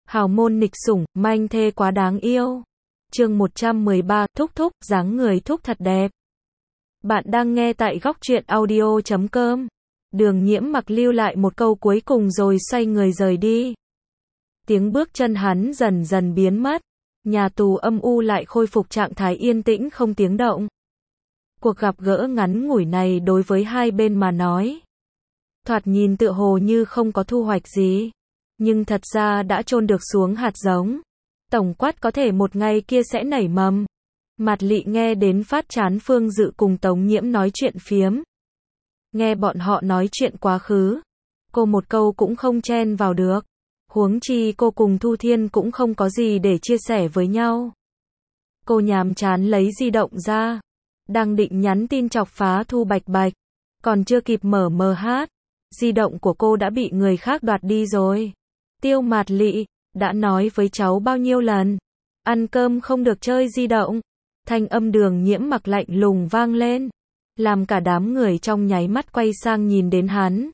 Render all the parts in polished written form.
Hào môn nghịch sủng, manh thê quá đáng yêu. Chương 113, thúc thúc, dáng người thúc thật đẹp. Bạn đang nghe tại góc truyện audio.com. Đường Nhiễm Mặc lưu lại một câu cuối cùng rồi xoay người rời đi. Tiếng bước chân hắn dần dần biến mất. Nhà tù âm u lại khôi phục trạng thái yên tĩnh không tiếng động. Cuộc gặp gỡ ngắn ngủi này đối với hai bên mà nói, thoạt nhìn tựa hồ như không có thu hoạch gì, nhưng thật ra đã chôn được xuống hạt giống. Tổng quát có thể một ngày kia sẽ nảy mầm. Mạt Lị nghe đến phát chán Phương Dự cùng Tống Nhiễm nói chuyện phiếm. Nghe bọn họ nói chuyện quá khứ, cô một câu cũng không chen vào được. Huống chi cô cùng Thu Thiên cũng không có gì để chia sẻ với nhau. Cô nhàm chán lấy di động ra, đang định nhắn tin chọc phá Thu Bạch Bạch, còn chưa kịp mở MH, di động của cô đã bị người khác đoạt đi rồi. Tiêu Mạt Lị, đã nói với cháu bao nhiêu lần, ăn cơm không được chơi di động. Thanh âm Đường Nhiễm Mặc lạnh lùng vang lên, làm cả đám người trong nháy mắt quay sang nhìn đến hắn.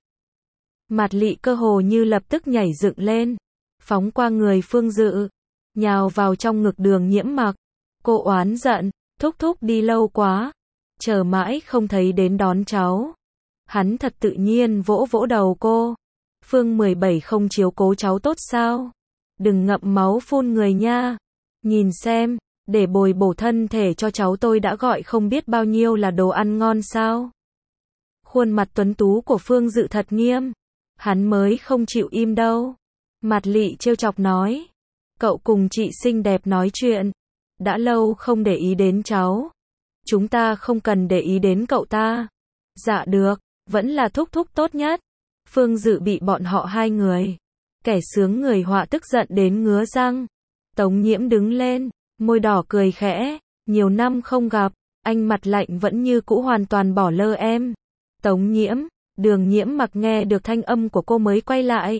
Mạt Lị cơ hồ như lập tức nhảy dựng lên, phóng qua người Phương Dự, nhào vào trong ngực Đường Nhiễm Mặc. Cô oán giận, thúc thúc đi lâu quá, chờ mãi không thấy đến đón cháu. Hắn thật tự nhiên vỗ vỗ đầu cô. Phương 17 không chiếu cố cháu tốt sao? Đừng ngậm máu phun người nha. Nhìn xem, để bồi bổ thân thể cho cháu tôi đã gọi không biết bao nhiêu là đồ ăn ngon sao? Khuôn mặt tuấn tú của Phương Dự thật nghiêm. Hắn mới không chịu im đâu. Mạt Lị trêu chọc nói, cậu cùng chị xinh đẹp nói chuyện, đã lâu không để ý đến cháu. Chúng ta không cần để ý đến cậu ta. Dạ được, vẫn là thúc thúc tốt nhất. Phương Dự bị bọn họ hai người, kẻ sướng người họa tức giận đến ngứa răng. Tống Nhiễm đứng lên, môi đỏ cười khẽ, nhiều năm không gặp, anh mặt lạnh vẫn như cũ hoàn toàn bỏ lơ em. Tống Nhiễm, Đường Nhiễm Mặc nghe được thanh âm của cô mới quay lại.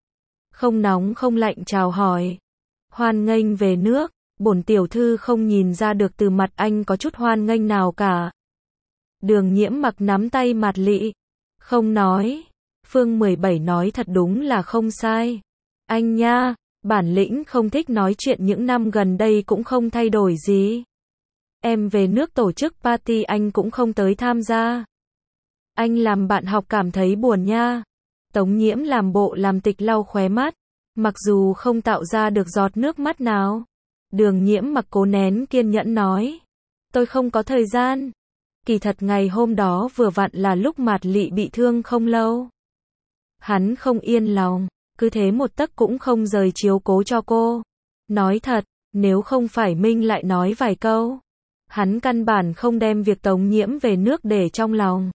Không nóng không lạnh chào hỏi. Hoan nghênh về nước, bổn tiểu thư không nhìn ra được từ mặt anh có chút hoan nghênh nào cả. Đường Nhiễm Mặc nắm tay Mạt Lị, không nói. Phương 17 nói thật đúng là không sai. Anh nha, bản lĩnh không thích nói chuyện những năm gần đây cũng không thay đổi gì. Em về nước tổ chức party anh cũng không tới tham gia. Anh làm bạn học cảm thấy buồn nha. Tống Nhiễm làm bộ làm tịch lau khóe mắt, mặc dù không tạo ra được giọt nước mắt nào. Đường Nhiễm Mặc cố nén kiên nhẫn nói, tôi không có thời gian. Kỳ thật ngày hôm đó vừa vặn là lúc Mạt Lị bị thương không lâu. Hắn không yên lòng, cứ thế một tấc cũng không rời chiếu cố cho cô. Nói thật, nếu không phải Minh lại nói vài câu, hắn căn bản không đem việc Tống Nhiễm về nước để trong lòng.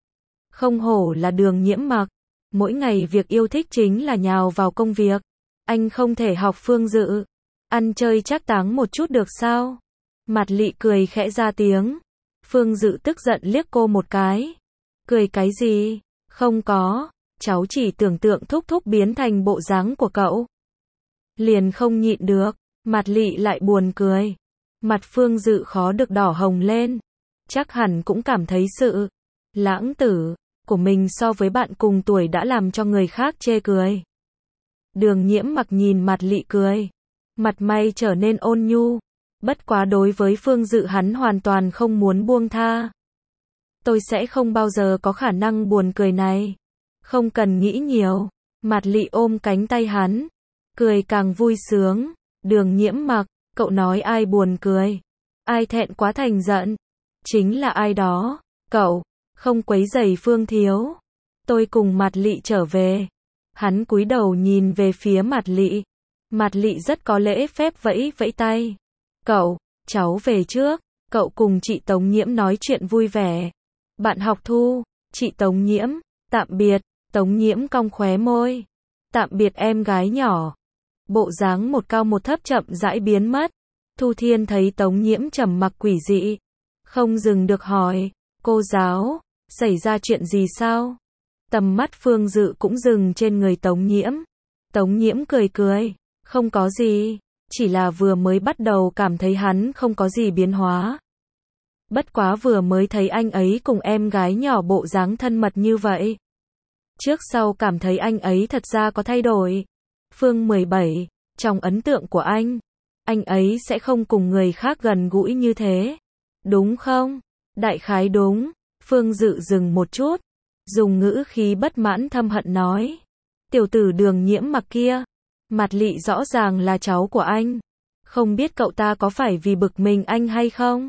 Không hổ là Đường Nhiễm Mặc, mỗi ngày việc yêu thích chính là nhào vào công việc. Anh không thể học Phương Dự, ăn chơi trác táng một chút được sao? Mạt Lị cười khẽ ra tiếng. Phương Dự tức giận liếc cô một cái. Cười cái gì? Không có, cháu chỉ tưởng tượng thúc thúc biến thành bộ dáng của cậu. Liền không nhịn được, Mạt Lị lại buồn cười. Mặt Phương Dự khó được đỏ hồng lên. Chắc hẳn cũng cảm thấy sự lãng tử của mình so với bạn cùng tuổi đã làm cho người khác chê cười. Đường Nhiễm Mặc nhìn Mạt Lị cười, mặt mày trở nên ôn nhu. Bất quá đối với Phương Dự hắn hoàn toàn không muốn buông tha. Tôi sẽ không bao giờ có khả năng buồn cười này. Không cần nghĩ nhiều. Mạt Lị ôm cánh tay hắn, cười càng vui sướng. Đường Nhiễm Mặc, cậu nói ai buồn cười, ai thẹn quá thành giận, chính là ai đó. Cậu không quấy rầy Phương thiếu. Tôi cùng Mạt Lị trở về. Hắn cúi đầu nhìn về phía Mạt Lị. Mạt Lị rất có lễ phép vẫy vẫy tay. Cậu, cháu về trước. Cậu cùng chị Tống Nhiễm nói chuyện vui vẻ. Bạn học Thu, chị Tống Nhiễm, tạm biệt. Tống Nhiễm cong khóe môi. Tạm biệt em gái nhỏ. Bộ dáng một cao một thấp chậm rãi biến mất. Thu Thiên thấy Tống Nhiễm trầm mặc quỷ dị, không dừng được hỏi, cô giáo, xảy ra chuyện gì sao? Tầm mắt Phương Dự cũng dừng trên người Tống Nhiễm. Tống Nhiễm cười cười, không có gì, chỉ là vừa mới bắt đầu cảm thấy hắn không có gì biến hóa. Bất quá vừa mới thấy anh ấy cùng em gái nhỏ bộ dáng thân mật như vậy. Trước sau cảm thấy anh ấy thật ra có thay đổi. Phương 17, Trong ấn tượng của anh ấy sẽ không cùng người khác gần gũi như thế. Đúng không? Đại khái đúng. Phương Dự dừng một chút, dùng ngữ khí bất mãn thâm hận nói. Tiểu tử Đường Nhiễm Mặc kia, Mạt Lị rõ ràng là cháu của anh. Không biết cậu ta có phải vì bực mình anh hay không?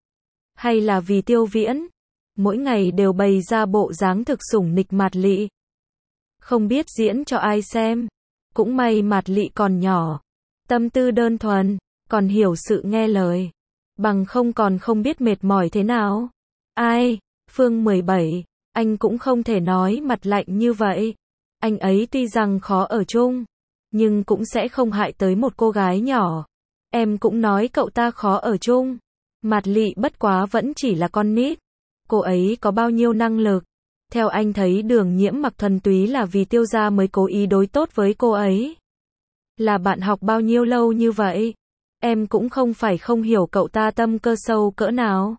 Hay là vì Tiêu Viễn? Mỗi ngày đều bày ra bộ dáng thực sủng nịch Mạt Lị. Không biết diễn cho ai xem. Cũng may Mạt Lị còn nhỏ, tâm tư đơn thuần, còn hiểu sự nghe lời. Bằng không còn không biết mệt mỏi thế nào. Ai? Phương 17, anh cũng không thể nói mặt lạnh như vậy. Anh ấy tuy rằng khó ở chung, nhưng cũng sẽ không hại tới một cô gái nhỏ. Em cũng nói cậu ta khó ở chung. Mạt Lị bất quá vẫn chỉ là con nít. Cô ấy có bao nhiêu năng lực? Theo anh thấy Đường Nhiễm Mặc thuần túy là vì Tiêu gia mới cố ý đối tốt với cô ấy. Là bạn học bao nhiêu lâu như vậy? Em cũng không phải không hiểu cậu ta tâm cơ sâu cỡ nào.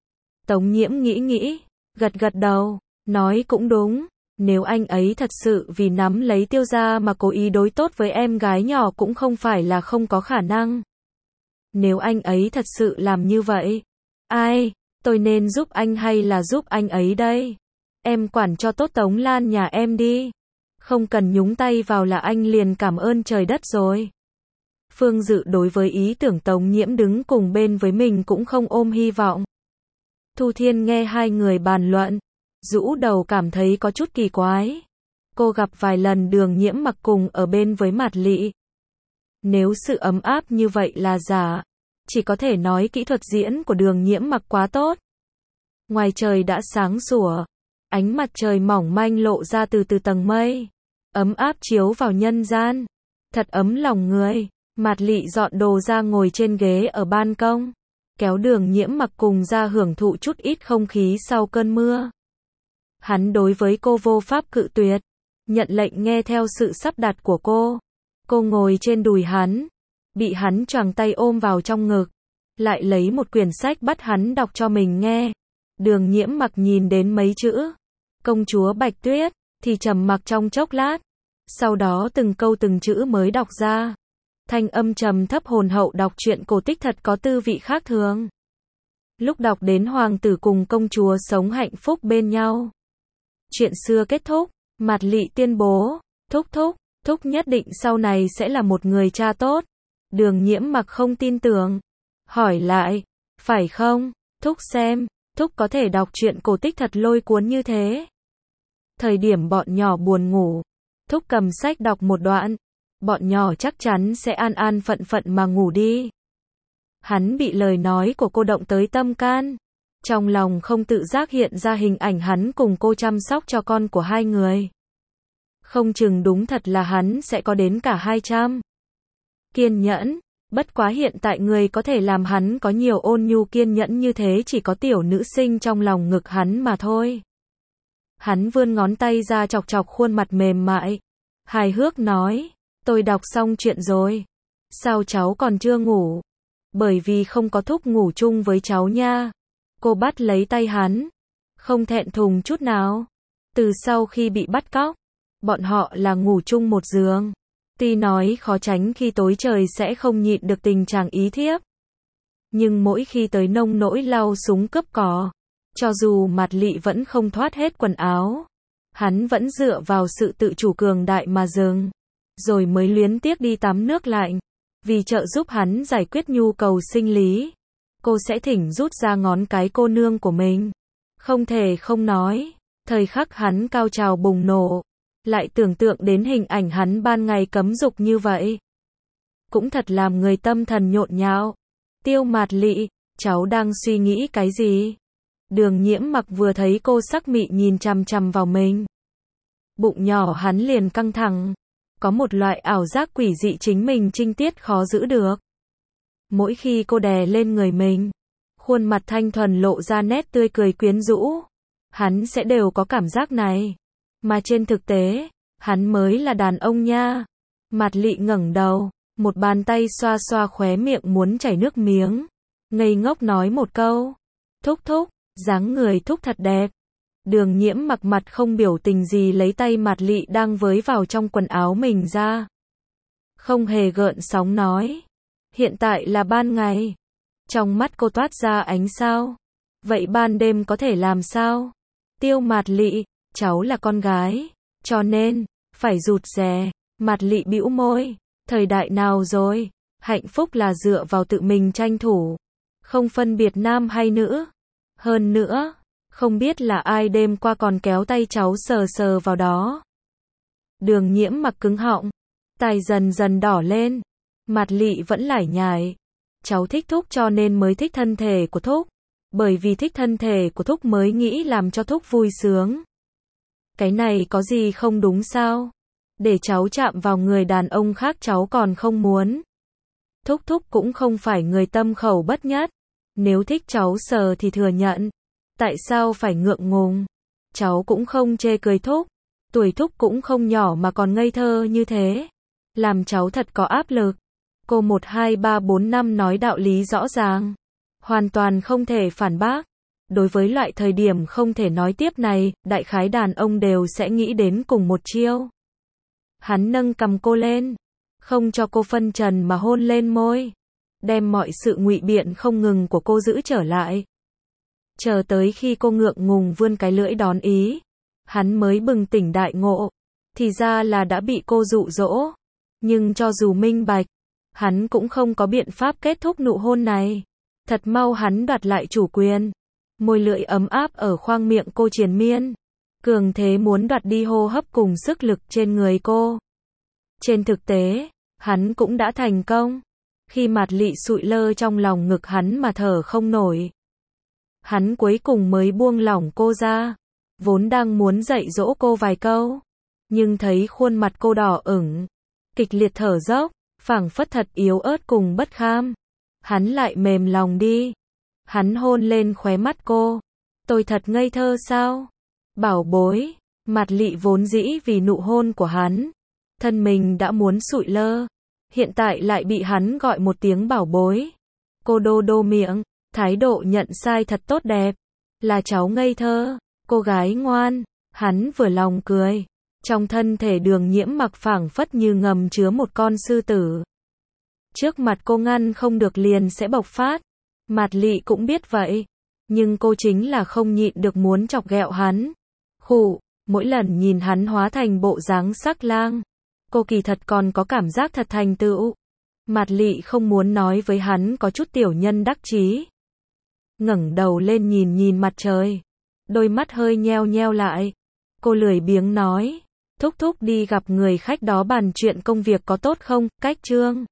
Tống Nhiễm nghĩ, gật gật đầu, nói cũng đúng. Nếu anh ấy thật sự vì nắm lấy Tiêu gia mà cố ý đối tốt với em gái nhỏ cũng không phải là không có khả năng. Nếu anh ấy thật sự làm như vậy, ai, tôi nên giúp anh hay là giúp anh ấy đây? Em quản cho tốt Tống Lan nhà em đi. Không cần nhúng tay vào là anh liền cảm ơn trời đất rồi. Phương Dự đối với ý tưởng Tống Nhiễm đứng cùng bên với mình cũng không ôm hy vọng. Thu Thiên nghe hai người bàn luận, rũ đầu cảm thấy có chút kỳ quái. Cô gặp vài lần Đường Nhiễm Mặc cùng ở bên với Mạt Lị. Nếu sự ấm áp như vậy là giả, chỉ có thể nói kỹ thuật diễn của Đường Nhiễm Mặc quá tốt. Ngoài trời đã sáng sủa, ánh mặt trời mỏng manh lộ ra từ tầng mây, ấm áp chiếu vào nhân gian, thật ấm lòng người. Mạt Lị dọn đồ ra ngồi trên ghế ở ban công, kéo Đường Nhiễm Mặc cùng ra hưởng thụ chút ít không khí sau cơn mưa. Hắn đối với cô vô pháp cự tuyệt, nhận lệnh nghe theo sự sắp đặt của cô. Cô ngồi trên đùi hắn, bị hắn choàng tay ôm vào trong ngực, lại lấy một quyển sách bắt hắn đọc cho mình nghe. Đường Nhiễm Mặc nhìn đến mấy chữ công chúa Bạch Tuyết thì trầm mặc trong chốc lát, sau đó từng câu từng chữ mới đọc ra. Thanh âm trầm thấp hồn hậu đọc truyện cổ tích thật có tư vị khác thường. Lúc đọc đến hoàng tử cùng công chúa sống hạnh phúc bên nhau, chuyện xưa kết thúc, Mạt Lị tuyên bố, Thúc nhất định sau này sẽ là một người cha tốt. Đường Nhiễm Mặc không tin tưởng, hỏi lại, phải không? Thúc xem, Thúc có thể đọc truyện cổ tích thật lôi cuốn như thế. Thời điểm bọn nhỏ buồn ngủ, Thúc cầm sách đọc một đoạn, bọn nhỏ chắc chắn sẽ an an phận phận mà ngủ đi. Hắn bị lời nói của cô động tới tâm can, trong lòng không tự giác hiện ra hình ảnh hắn cùng cô chăm sóc cho con của hai người. Không chừng đúng thật là hắn sẽ có đến cả 200. Kiên nhẫn, bất quá hiện tại người có thể làm hắn có nhiều ôn nhu kiên nhẫn như thế chỉ có tiểu nữ sinh trong lòng ngực hắn mà thôi. Hắn vươn ngón tay ra chọc chọc khuôn mặt mềm mại, hài hước nói, tôi đọc xong chuyện rồi. Sao cháu còn chưa ngủ? Bởi vì không có Thúc ngủ chung với cháu nha. Cô bắt lấy tay hắn, không thẹn thùng chút nào. Từ sau khi bị bắt cóc, bọn họ là ngủ chung một giường. Tuy nói khó tránh khi tối trời sẽ không nhịn được tình trạng ý thiếp, nhưng mỗi khi tới nông nỗi lau súng cướp cò, cho dù Mạt Lị vẫn không thoát hết quần áo, hắn vẫn dựa vào sự tự chủ cường đại mà dừng, rồi mới luyến tiếc đi tắm nước lạnh. Vì trợ giúp hắn giải quyết nhu cầu sinh lý, cô sẽ thỉnh rút ra ngón cái cô nương của mình. Không thể không nói, thời khắc hắn cao trào bùng nổ, lại tưởng tượng đến hình ảnh hắn ban ngày cấm dục như vậy, cũng thật làm người tâm thần nhộn nhạo. Tiêu Mạt Lị, cháu đang suy nghĩ cái gì? Đường Nhiễm Mặc vừa thấy cô sắc mị nhìn chằm chằm vào mình, bụng nhỏ hắn liền căng thẳng, có một loại ảo giác quỷ dị chính mình trinh tiết khó giữ được. Mỗi khi cô đè lên người mình, khuôn mặt thanh thuần lộ ra nét tươi cười quyến rũ, hắn sẽ đều có cảm giác này. Mà trên thực tế, hắn mới là đàn ông nha. Mạt Lị ngẩng đầu, một bàn tay xoa xoa khóe miệng muốn chảy nước miếng, ngây ngốc nói một câu, Thúc, dáng người Thúc thật đẹp. Đường Nhiễm Mặc mặt không biểu tình gì lấy tay Mạt Lị đang với vào trong quần áo mình ra. không hề gợn sóng nói. Hiện tại là ban ngày. Trong mắt cô toát ra ánh sao. Vậy ban đêm có thể làm sao? Tiêu Mạt Lị, cháu là con gái, cho nên, phải rụt rè. Mạt Lị bĩu môi, thời đại nào rồi? Hạnh phúc là dựa vào tự mình tranh thủ, không phân biệt nam hay nữ. Hơn nữa, không biết là ai đêm qua còn kéo tay cháu sờ sờ vào đó. Đường Nhiễm mặc cứng họng, tai dần dần đỏ lên. Mạt Lị vẫn lải nhải. Cháu thích Thúc cho nên mới thích thân thể của Thúc. Bởi vì thích thân thể của Thúc mới nghĩ làm cho Thúc vui sướng. Cái này có gì không đúng sao? Để cháu chạm vào người đàn ông khác cháu còn không muốn. Thúc cũng không phải người tâm khẩu bất nhất. Nếu thích cháu sờ thì thừa nhận. Tại sao phải ngượng ngùng? Cháu cũng không chê cười Thúc. Tuổi Thúc cũng không nhỏ mà còn ngây thơ như thế. Làm cháu thật có áp lực. Cô 1, 2, 3, 4, 5 nói đạo lý rõ ràng. Hoàn toàn không thể phản bác. Đối với loại thời điểm không thể nói tiếp này, đại khái đàn ông đều sẽ nghĩ đến cùng một chiêu. Hắn nâng cằm cô lên, không cho cô phân trần mà hôn lên môi, đem mọi sự ngụy biện không ngừng của cô giữ trở lại. Chờ tới khi cô ngượng ngùng vươn cái lưỡi đón ý, hắn mới bừng tỉnh đại ngộ, thì ra là đã bị cô dụ dỗ. Nhưng cho dù minh bạch, hắn cũng không có biện pháp kết thúc nụ hôn này. Thật mau hắn đoạt lại chủ quyền. Môi lưỡi ấm áp ở khoang miệng cô triền miên. Cường thế muốn đoạt đi hô hấp cùng sức lực trên người cô. Trên thực tế, hắn cũng đã thành công. Khi Mạt Lị sụi lơ trong lòng ngực hắn mà thở không nổi, hắn cuối cùng mới buông lỏng cô ra. Vốn đang muốn dạy dỗ cô vài câu, nhưng thấy khuôn mặt cô đỏ ửng, kịch liệt thở dốc, phảng phất thật yếu ớt cùng bất kham. Hắn lại mềm lòng đi. Hắn hôn lên khóe mắt cô. Tôi thật ngây thơ sao? Bảo bối. Mạt Lị vốn dĩ vì nụ hôn của hắn, thân mình đã muốn sụi lơ. Hiện tại lại bị hắn gọi một tiếng bảo bối. Cô đô đô miệng, thái độ nhận sai thật tốt đẹp. Là cháu ngây thơ, cô gái ngoan. Hắn vừa lòng cười. Trong thân thể Đường Nhiễm mặc phảng phất như ngầm chứa một con sư tử. Trước mặt cô ngăn không được liền sẽ bộc phát. Mạt Lị cũng biết vậy. Nhưng cô chính là không nhịn được muốn chọc ghẹo hắn. Khụ, mỗi lần nhìn hắn hóa thành bộ dáng sắc lang, cô kỳ thật còn có cảm giác thật thành tựu. Mạt Lị không muốn nói với hắn có chút tiểu nhân đắc chí. Ngẩng đầu lên nhìn nhìn mặt trời. Đôi mắt hơi nheo nheo lại. Cô lười biếng nói. Thúc đi gặp người khách đó bàn chuyện công việc có tốt không? Cách Trương.